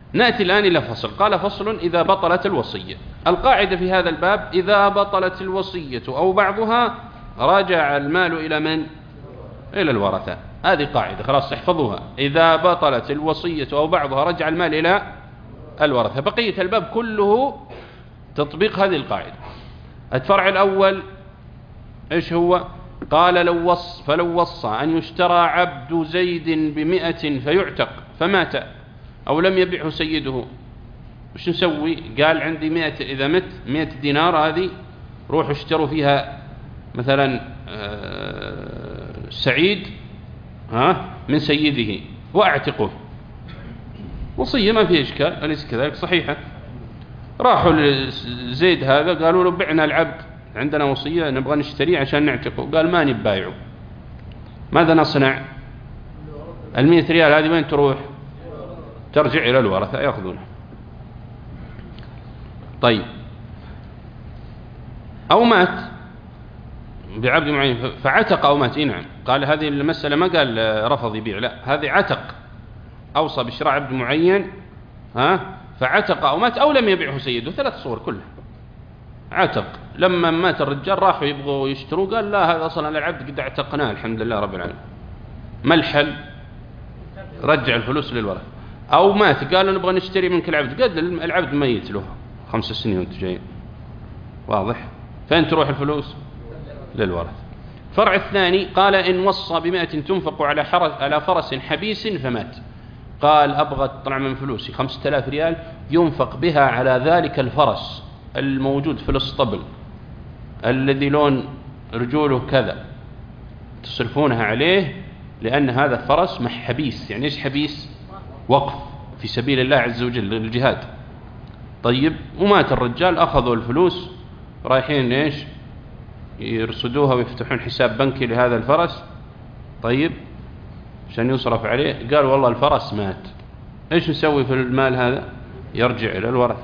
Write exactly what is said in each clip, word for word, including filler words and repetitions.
نأتي الآن إلى فصل. قال فصل إذا بطلت الوصية. القاعدة في هذا الباب إذا بطلت الوصية أو بعضها رجع المال إلى من؟ إلى الورثة. هذه قاعدة خلاص احفظوها. إذا بطلت الوصية أو بعضها رجع المال إلى الورثة. بقية الباب كله تطبيق هذه القاعدة. الفرع الأول إيش هو؟ قال لو وص فلو وصى أن يشترى عبد زيد بمئة فيعتق فمات أو لم يبعه سيده، وش نسوي؟ قال عندي مئة، إذا مت مئة دينار، هذه روحوا اشتروا فيها مثلا سعيد ها من سيده واعتقوه. وصية ما فيها إشكال، أليس كذلك؟ صحيحة. راحوا لزيد هذا قالوا له بعنا العبد، عندنا وصية نبغى نشتريه عشان نعتقه. قال ما نبايعه. ماذا نصنع؟ المئة ريال هذه وين تروح؟ ترجع إلى الورثة يأخذونها. طيب أو مات بعبد معين فعتق أو مات. نعم، قال هذه المسألة ما قال رفض يبيع، لا، هذه عتق، أوصى بشراء عبد معين ها فعتق أو مات أو لم يبيعه سيده. ثلاث صور كلها. عتق، لما مات الرجال راحوا يبغوا يشتروا قال لا، هذا أصلا العبد قد اعتقناه الحمد لله رب العالمين. ما الحل؟ رجع الفلوس للورثة. أو مات قالوا نبغى نشتري منك العبد، قد العبد ميت له خمس سنين وانت جاي. واضح؟ فين تروح الفلوس؟ للورثة. فرع الثاني قال إن وصى بمئة تنفق على على فرس حبيس فمات. قال أبغى طلع من فلوسي خمسة آلاف ريال ينفق بها على ذلك الفرس الموجود في الاسطبل الذي لون رجوله كذا، تصرفونها عليه لأن هذا الفرس محبيس. يعني إيش حبيس؟ وقف في سبيل الله عز وجل للجهاد. طيب ومات الرجال، أخذوا الفلوس رايحين إيش يرصدوها ويفتحون حساب بنكي لهذا الفرس. طيب عشان يصرف عليه. قال والله الفرس مات، إيش نسوي في المال هذا؟ يرجع إلى الورثة،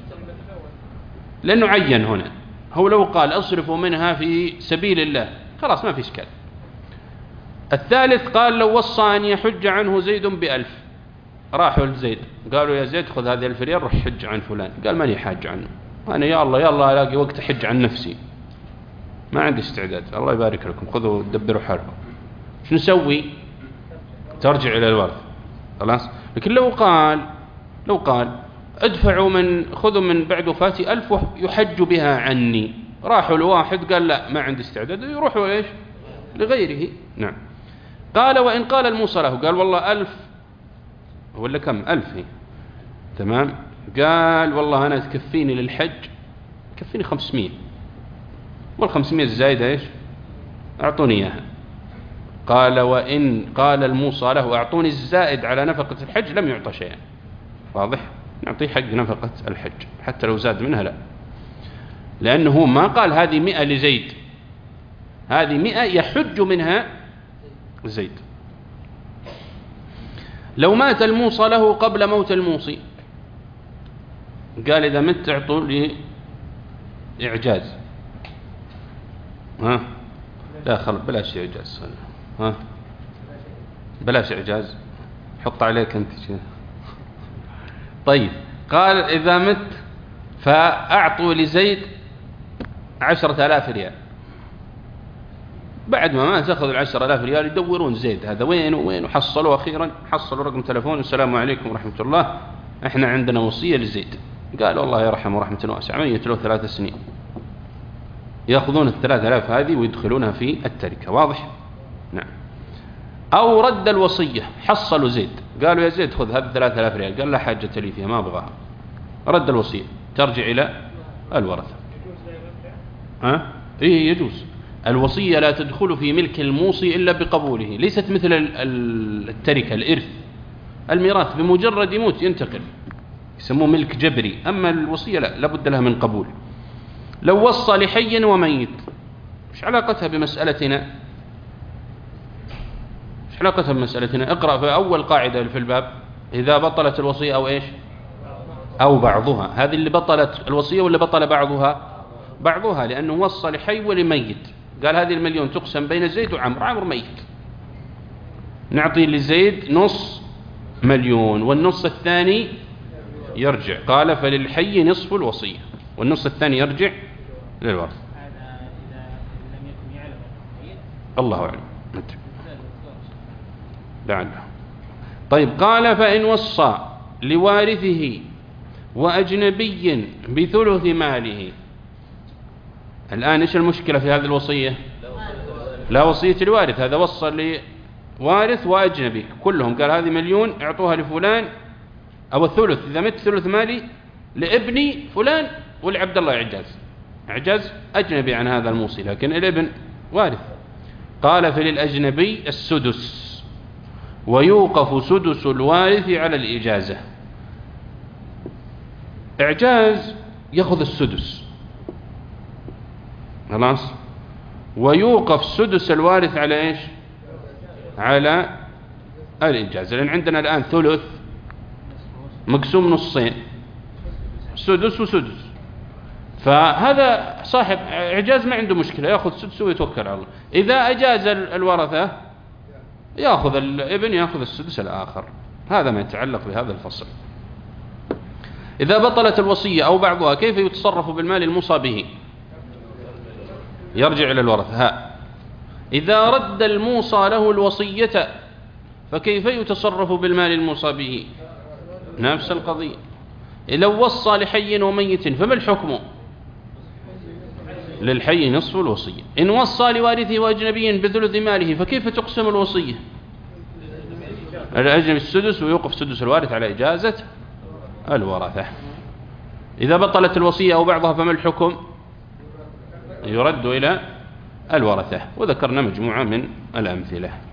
لأنه عين هنا. هو لو قال أصرفوا منها في سبيل الله خلاص ما في إشكال. الثالث قال لو وصى أن يحج عنه زيد بألف. راحوا لزيد قالوا يا زيد خذ هذه الألف ريال روح حج عن فلان. قال ماني حاج عنه، أنا يا الله يا الله ألاقي وقت أحج عن نفسي، ما عندي استعداد. الله يبارك لكم، خذوا دبروا حالكم. شو نسوي؟ ترجع إلى الورثة خلاص. لكن لو قال لو قال ادفعوا من خذوا من بعد وفاتي ألف يحج بها عني، راحوا الواحد قال لا ما عندي استعداد، يروحوا إيش لغيره. نعم. قال وإن قال الموصى له، قال والله ألف ولا كم ألف هي تمام، قال والله أنا تكفيني للحج كفيني خمسمية، والخمسمية الزايدة إيش أعطوني إياها. قال وإن قال الموصى له أعطوني الزائد على نفقة الحج لم يعطى شيئا. واضح؟ نعطيه حق نفقة الحج حتى لو زاد منها لا، لأنه ما قال هذه مئة لزيد، هذه مئة يحج منها زيد. لو مات الموصى له قبل موت الموصي، قال إذا مت اعطوا لي إعجاز. ها لا خل بلاش إعجاز، ها بلاش إعجاز، حط عليك أنت شيء. طيب قال إذا مت فأعطوا لزيد عشرة آلاف ريال. بعد ما مات أخذوا العشرة آلاف ريال يدورون زيد هذا وين وين، وحصلوا أخيرا حصلوا رقم تلفون السلام عليكم ورحمة الله إحنا عندنا وصية لزيد. قال والله يرحمه رحمة واسعة، ميت له ثلاث سنين. يأخذون الثلاث آلاف هذه ويدخلونها في التركة. واضح؟ نعم. أو رد الوصية، حصلوا زيد قالوا يا زيد خذ هذه ثلاث آلاف ريال، قال لا حاجة لي فيها ما أبغاها. رد الوصية ترجع إلى الورثة. ها؟ إيه يجوز. الوصية لا تدخل في ملك الموصي إلا بقبوله، ليست مثل التركة الإرث. الميراث بمجرد يموت ينتقل يسموه ملك جبري، أما الوصية لا لابد لها من قبول. لو وصى لحي وميت، إيش علاقتها بمسألتنا؟ إيش علاقتها بمسألتنا؟ اقرأ في أول قاعدة في الباب إذا بطلت الوصية أو إيش أو بعضها. هذه اللي بطلت الوصية ولا بطل بعضها؟ بعضها، لأنه وصى لحي ولميت. قال هذه المليون تقسم بين زيد وعمر، عمر ميت، نعطي لزيد نص مليون والنص الثاني يرجع. قال فللحي نصف الوصية، والنصف الثاني يرجع للورث. الله أعلم. لعله. طيب قال فإن وصى لوارثه وأجنبي بثلث ماله. الآن إيش المشكلة في هذه الوصية؟ لا وصية الوارث، هذا وصى لوارث وأجنبي كلهم، قال هذه مليون اعطوها لفلان، أو الثلث إذا مت ثلث مالي لابني فلان ولعبد الله إعجاز. إعجاز أجنبي عن هذا الموصي، لكن الابن وارث. قال فللأجنبي السدس، ويوقف سدس الوارث على الإجازة. إعجاز يأخذ السدس خلاص، ويوقف سدس الوارث على إيش؟ على الإجازة، لأن عندنا الآن ثلث مقسوم نصين، سدس وسدس، فهذا صاحب إعجاز ما عنده مشكلة، يأخذ سدس ويتوكل على الله. إذا أجاز الورثة يأخذ الابن يأخذ السدس الآخر. هذا ما يتعلق بهذا الفصل. إذا بطلت الوصية أو بعضها كيف يتصرف بالمال الموصى به؟ يرجع إلى الورثة. ها إذا رد الموصى له الوصية فكيف يتصرف بالمال الموصى به؟ نفس القضية. لو وصى لحي وميت فما الحكم؟ للحي نصف الوصية. إن وصى لوارثه وأجنبي بثلث ماله فكيف تقسم الوصية؟ الأجنبي السدس، ويوقف سدس الوارث على إجازة الورثة. إذا بطلت الوصية أو بعضها فما الحكم؟ يرد إلى الورثة. وذكرنا مجموعة من الأمثلة.